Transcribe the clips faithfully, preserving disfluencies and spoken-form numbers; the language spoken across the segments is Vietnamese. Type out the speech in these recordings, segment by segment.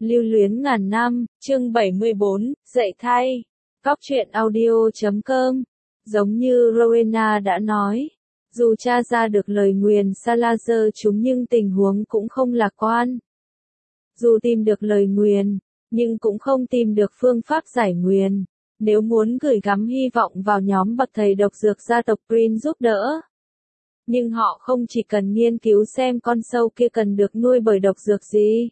Lưu luyến ngàn năm, chương bảy mươi bốn, dạy thay. Góc truyện audio chấm com. Giống như Rowena đã nói, dù tra ra được lời nguyền Salazar chúng nhưng tình huống cũng không lạc quan. Dù tìm được lời nguyền, nhưng cũng không tìm được phương pháp giải nguyền. Nếu muốn gửi gắm hy vọng vào nhóm bậc thầy độc dược gia tộc Green giúp đỡ. Nhưng họ không chỉ cần nghiên cứu xem con sâu kia cần được nuôi bởi độc dược gì,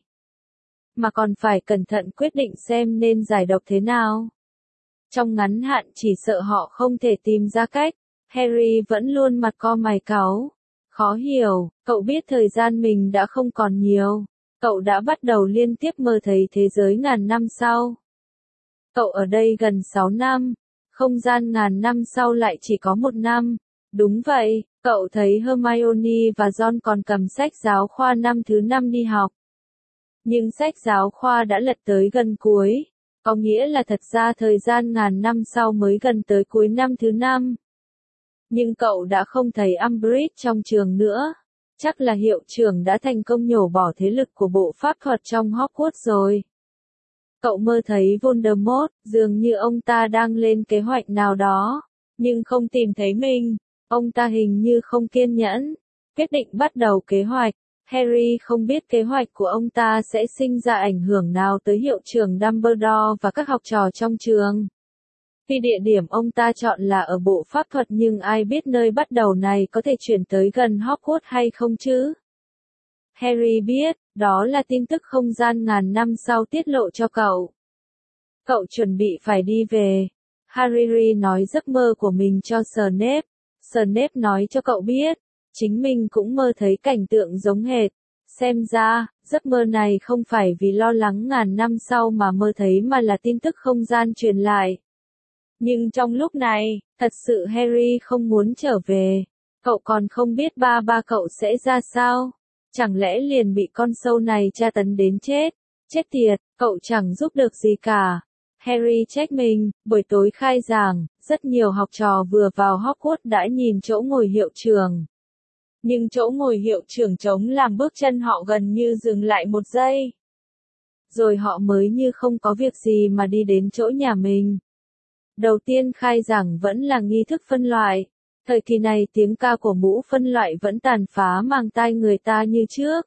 mà còn phải cẩn thận quyết định xem nên giải độc thế nào. Trong ngắn hạn chỉ sợ họ không thể tìm ra cách. Harry vẫn luôn mặt co mày cáu. Khó hiểu, cậu biết thời gian mình đã không còn nhiều. Cậu đã bắt đầu liên tiếp mơ thấy thế giới ngàn năm sau. Cậu ở đây gần sáu năm. Không gian ngàn năm sau lại chỉ có một năm. Đúng vậy, cậu thấy Hermione và Ron còn cầm sách giáo khoa năm thứ năm đi học. Nhưng sách giáo khoa đã lật tới gần cuối. Có nghĩa là thật ra thời gian ngàn năm sau mới gần tới cuối năm thứ năm. Nhưng cậu đã không thấy Umbridge trong trường nữa. Chắc là hiệu trưởng đã thành công nhổ bỏ thế lực của bộ pháp thuật trong Hogwarts rồi. Cậu mơ thấy Voldemort, dường như ông ta đang lên kế hoạch nào đó, nhưng không tìm thấy mình. Ông ta hình như không kiên nhẫn, quyết định bắt đầu kế hoạch. Harry không biết kế hoạch của ông ta sẽ sinh ra ảnh hưởng nào tới hiệu trưởng Dumbledore và các học trò trong trường. Tuy địa điểm ông ta chọn là ở bộ pháp thuật nhưng ai biết nơi bắt đầu này có thể chuyển tới gần Hogwarts hay không chứ? Harry biết, đó là tin tức không gian ngàn năm sau tiết lộ cho cậu. Cậu chuẩn bị phải đi về. Harry nói giấc mơ của mình cho Snape. Snape nói cho cậu biết, chính mình cũng mơ thấy cảnh tượng giống hệt. Xem ra, giấc mơ này không phải vì lo lắng ngàn năm sau mà mơ thấy mà là tin tức không gian truyền lại. Nhưng trong lúc này, thật sự Harry không muốn trở về. Cậu còn không biết ba ba cậu sẽ ra sao. Chẳng lẽ liền bị con sâu này tra tấn đến chết. Chết tiệt, cậu chẳng giúp được gì cả. Harry trách mình, buổi tối khai giảng, rất nhiều học trò vừa vào Hogwarts đã nhìn chỗ ngồi hiệu trưởng. Nhưng chỗ ngồi hiệu trưởng trống làm bước chân họ gần như dừng lại một giây. Rồi họ mới như không có việc gì mà đi đến chỗ nhà mình. Đầu tiên khai giảng vẫn là nghi thức phân loại. Thời kỳ này tiếng ca của mũ phân loại vẫn tàn phá màng tai người ta như trước.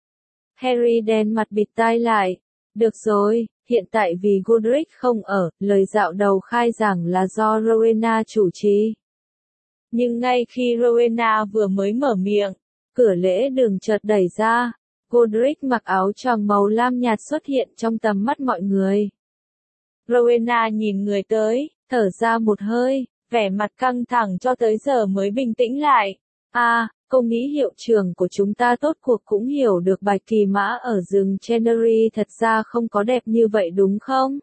Harry đen mặt bịt tai lại. Được rồi, hiện tại vì Godric không ở, lời dạo đầu khai giảng là do Rowena chủ trì. Nhưng ngay khi Rowena vừa mới mở miệng, cửa lễ đường chợt đẩy ra. Godric mặc áo choàng màu lam nhạt xuất hiện trong tầm mắt mọi người. Rowena nhìn người tới, thở ra một hơi, vẻ mặt căng thẳng cho tới giờ mới bình tĩnh lại. À, cô nghĩ hiệu trưởng của chúng ta tốt cuộc cũng hiểu được bạch kỳ mã ở rừng Chenery thật ra không có đẹp như vậy đúng không?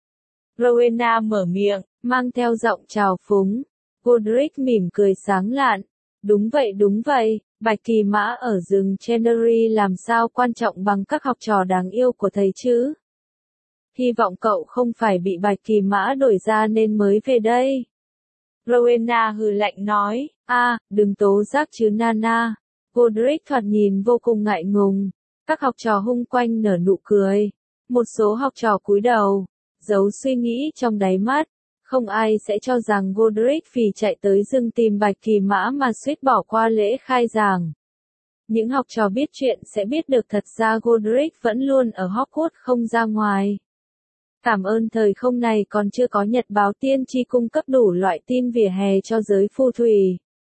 Rowena mở miệng, mang theo giọng trào phúng. Godric mỉm cười sáng lạn. Đúng vậy đúng vậy, bạch kỳ mã ở rừng Chenery làm sao quan trọng bằng các học trò đáng yêu của thầy chứ? Hy vọng cậu không phải bị bạch kỳ mã đổi ra nên mới về đây. Rowena hừ lạnh nói, a, à, đừng tố giác chứ Nana. Godric thoạt nhìn vô cùng ngại ngùng. Các học trò hung quanh nở nụ cười. Một số học trò cúi đầu, giấu suy nghĩ trong đáy mắt. Không ai sẽ cho rằng Godric vì chạy tới rừng tìm bạch kỳ mã mà suýt bỏ qua lễ khai giảng. Những học trò biết chuyện sẽ biết được thật ra Godric vẫn luôn ở Hogwarts không ra ngoài. Cảm ơn thời không này còn chưa có nhật báo tiên tri cung cấp đủ loại tin vỉa hè cho giới phù thủy.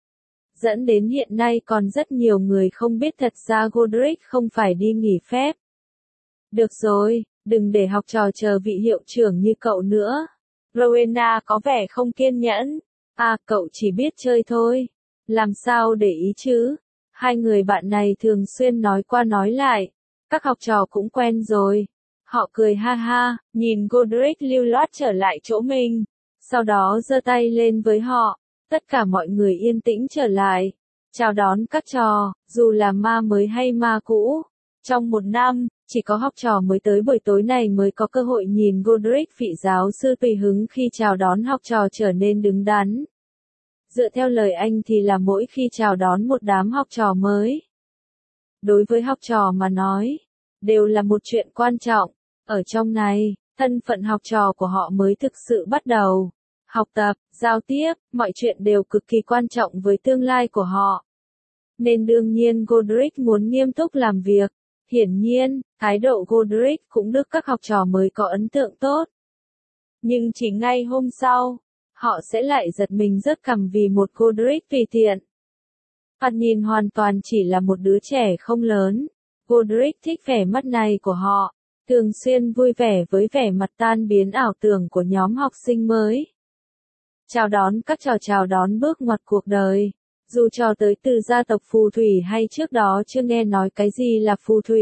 Dẫn đến hiện nay còn rất nhiều người không biết thật ra Godric không phải đi nghỉ phép. Được rồi, đừng để học trò chờ vị hiệu trưởng như cậu nữa. Rowena có vẻ không kiên nhẫn. À, cậu chỉ biết chơi thôi. Làm sao để ý chứ? Hai người bạn này thường xuyên nói qua nói lại. Các học trò cũng quen rồi. Họ cười ha ha, nhìn Godric lưu loát trở lại chỗ mình. Sau đó giơ tay lên với họ. Tất cả mọi người yên tĩnh trở lại. Chào đón các trò, dù là ma mới hay ma cũ. Trong một năm, chỉ có học trò mới tới buổi tối này mới có cơ hội nhìn Godric vị giáo sư tùy hứng khi chào đón học trò trở nên đứng đắn. Dựa theo lời anh thì là mỗi khi chào đón một đám học trò mới. Đối với học trò mà nói, đều là một chuyện quan trọng. Ở trong này, thân phận học trò của họ mới thực sự bắt đầu. Học tập, giao tiếp, mọi chuyện đều cực kỳ quan trọng với tương lai của họ. Nên đương nhiên Godric muốn nghiêm túc làm việc. Hiển nhiên, thái độ Godric cũng được các học trò mới có ấn tượng tốt. Nhưng chỉ ngay hôm sau, họ sẽ lại giật mình rớt cằm vì một Godric tùy tiện. Thoạt nhìn hoàn toàn chỉ là một đứa trẻ không lớn. Godric thích vẻ mặt này của họ, thường xuyên vui vẻ với vẻ mặt tan biến ảo tưởng của nhóm học sinh mới. Chào đón các trò chào đón bước ngoặt cuộc đời. Dù trò tới từ gia tộc phù thủy hay trước đó chưa nghe nói cái gì là phù thủy.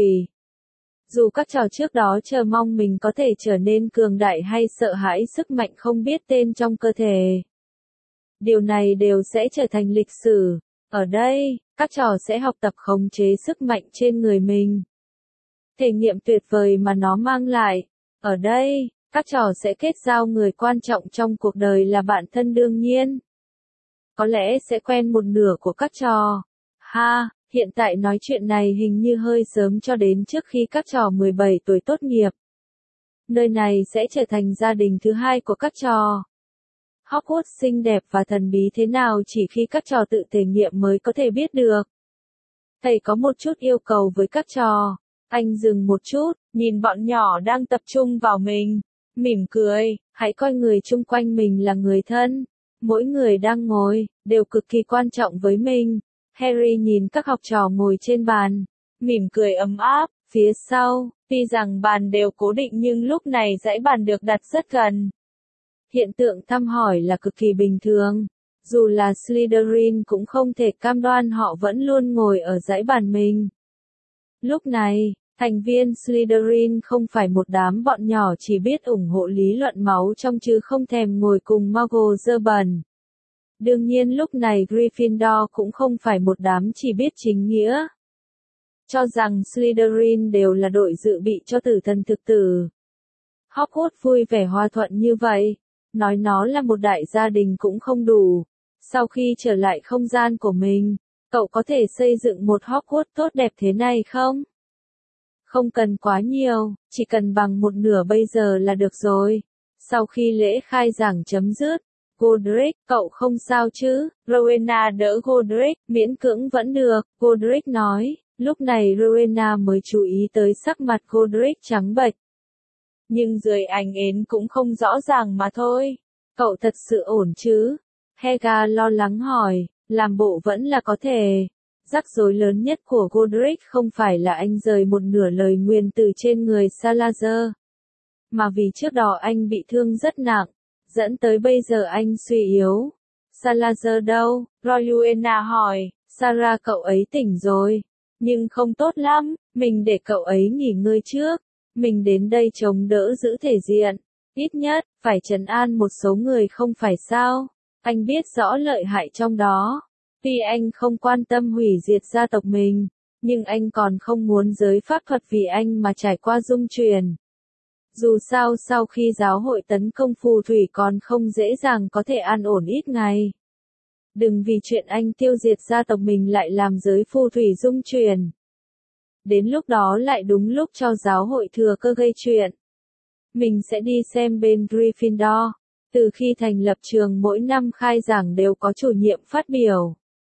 Dù các trò trước đó chờ mong mình có thể trở nên cường đại hay sợ hãi sức mạnh không biết tên trong cơ thể. Điều này đều sẽ trở thành lịch sử. Ở đây, các trò sẽ học tập khống chế sức mạnh trên người mình. Thể nghiệm tuyệt vời mà nó mang lại. Ở đây, các trò sẽ kết giao người quan trọng trong cuộc đời là bạn thân đương nhiên. Có lẽ sẽ quen một nửa của các trò. Ha, hiện tại nói chuyện này hình như hơi sớm cho đến trước khi các trò mười bảy tuổi tốt nghiệp. Nơi này sẽ trở thành gia đình thứ hai của các trò. Hogwarts xinh đẹp và thần bí thế nào chỉ khi các trò tự thể nghiệm mới có thể biết được. Thầy có một chút yêu cầu với các trò. Anh dừng một chút, nhìn bọn nhỏ đang tập trung vào mình. Mỉm cười, hãy coi người chung quanh mình là người thân. Mỗi người đang ngồi, đều cực kỳ quan trọng với mình. Harry nhìn các học trò ngồi trên bàn. Mỉm cười ấm áp, phía sau, tuy rằng bàn đều cố định nhưng lúc này dãy bàn được đặt rất gần. Hiện tượng thăm hỏi là cực kỳ bình thường. Dù là Slytherin cũng không thể cam đoan họ vẫn luôn ngồi ở dãy bàn mình. Lúc này, thành viên Slytherin không phải một đám bọn nhỏ chỉ biết ủng hộ lý luận máu trong chứ không thèm ngồi cùng Muggle dơ bẩn. Đương nhiên lúc này Gryffindor cũng không phải một đám chỉ biết chính nghĩa. Cho rằng Slytherin đều là đội dự bị cho tử thần thực tử. Hogwarts vui vẻ hòa thuận như vậy. Nói nó là một đại gia đình cũng không đủ. Sau khi trở lại không gian của mình, cậu có thể xây dựng một Hogwarts tốt đẹp thế này không? Không cần quá nhiều, chỉ cần bằng một nửa bây giờ là được rồi. Sau khi lễ khai giảng chấm dứt, Godric, cậu không sao chứ? Rowena đỡ Godric, miễn cưỡng vẫn được, Godric nói. Lúc này Rowena mới chú ý tới sắc mặt Godric trắng bệch. Nhưng dưới ánh nến cũng không rõ ràng mà thôi. Cậu thật sự ổn chứ? Helga lo lắng hỏi, làm bộ vẫn là có thể. Rắc rối lớn nhất của Godric không phải là anh rời một nửa lời nguyền từ trên người Salazar. Mà vì trước đó anh bị thương rất nặng, dẫn tới bây giờ anh suy yếu. Salazar đâu? Rowena hỏi, Sarah cậu ấy tỉnh rồi. Nhưng không tốt lắm, mình để cậu ấy nghỉ ngơi trước. Mình đến đây chống đỡ giữ thể diện. Ít nhất, phải trấn an một số người không phải sao. Anh biết rõ lợi hại trong đó. Tuy anh không quan tâm hủy diệt gia tộc mình, nhưng anh còn không muốn giới pháp thuật vì anh mà trải qua dung truyền. Dù sao sau khi giáo hội tấn công phù thủy còn không dễ dàng có thể an ổn ít ngày. Đừng vì chuyện anh tiêu diệt gia tộc mình lại làm giới phù thủy dung truyền. Đến lúc đó lại đúng lúc cho giáo hội thừa cơ gây chuyện. Mình sẽ đi xem bên Gryffindor. Từ khi thành lập trường mỗi năm khai giảng đều có chủ nhiệm phát biểu.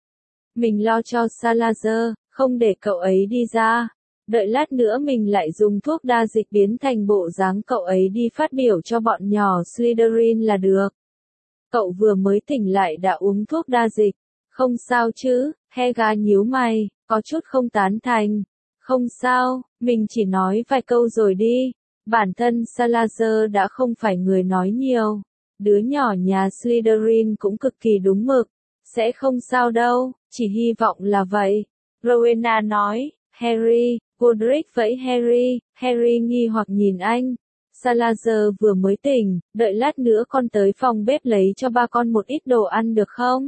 Mình lo cho Salazar, không để cậu ấy đi ra. Đợi lát nữa mình lại dùng thuốc đa dịch biến thành bộ dáng cậu ấy đi phát biểu cho bọn nhỏ Slytherin là được. Cậu vừa mới tỉnh lại đã uống thuốc đa dịch. Không sao chứ? Helga nhíu mày, có chút không tán thành. Không sao, mình chỉ nói vài câu rồi đi. Bản thân Salazar đã không phải người nói nhiều. Đứa nhỏ nhà Slytherin cũng cực kỳ đúng mực. Sẽ không sao đâu, chỉ hy vọng là vậy. Rowena nói, Harry, Godric vẫy Harry, Harry nghi hoặc nhìn anh. Salazar vừa mới tỉnh, đợi lát nữa con tới phòng bếp lấy cho ba con một ít đồ ăn được không?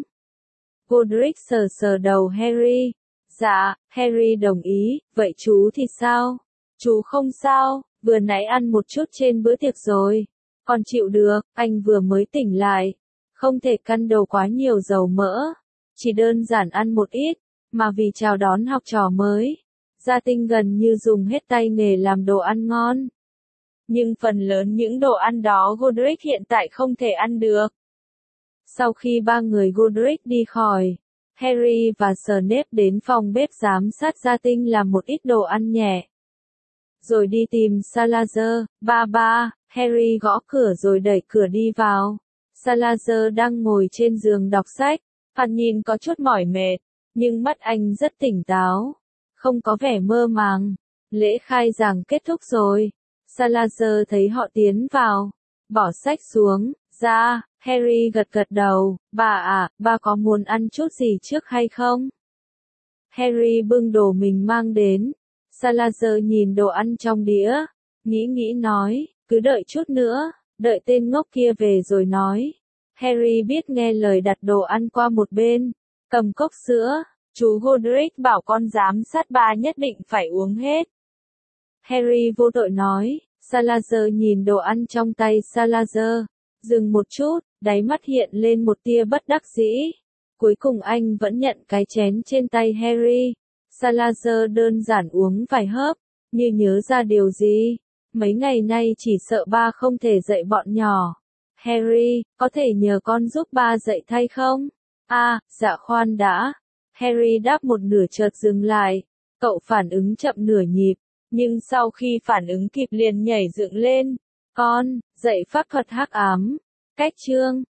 Godric sờ sờ đầu Harry. Dạ, Harry đồng ý, vậy chú thì sao? Chú không sao, vừa nãy ăn một chút trên bữa tiệc rồi. Còn chịu được, anh vừa mới tỉnh lại. Không thể căn đồ quá nhiều dầu mỡ. Chỉ đơn giản ăn một ít, mà vì chào đón học trò mới. Gia Tinh gần như dùng hết tay nghề làm đồ ăn ngon. nhưng phần lớn những đồ ăn đó Godric hiện tại không thể ăn được. Sau khi ba người Godric đi khỏi, Harry và Snape đến phòng bếp giám sát gia tinh làm một ít đồ ăn nhẹ. Rồi đi tìm Salazar. Ba ba, Harry gõ cửa rồi đẩy cửa đi vào. Salazar đang ngồi trên giường đọc sách, hắn nhìn có chút mỏi mệt, nhưng mắt anh rất tỉnh táo, không có vẻ mơ màng. Lễ khai giảng kết thúc rồi. Salazar thấy họ tiến vào, bỏ sách xuống, ra, Harry gật gật đầu, bà à, ba có muốn ăn chút gì trước hay không? Harry bưng đồ mình mang đến. Salazar nhìn đồ ăn trong đĩa, nghĩ nghĩ nói, cứ đợi chút nữa, đợi tên ngốc kia về rồi nói. Harry biết nghe lời đặt đồ ăn qua một bên, cầm cốc sữa, chú Godric bảo con giám sát ba nhất định phải uống hết. Harry vô tội nói. Salazar nhìn đồ ăn trong tay Salazar, dừng một chút, đáy mắt hiện lên một tia bất đắc dĩ. Cuối cùng anh vẫn nhận cái chén trên tay Harry. Salazar đơn giản uống vài hớp, như nhớ ra điều gì. Mấy ngày nay chỉ sợ ba không thể dạy bọn nhỏ. Harry, có thể nhờ con giúp ba dạy thay không? À, dạ khoan đã. Harry đáp một nửa chợt dừng lại. Cậu phản ứng chậm nửa nhịp, nhưng sau khi phản ứng kịp liền nhảy dựng lên. Con, dạy pháp thuật hắc ám. Cách chương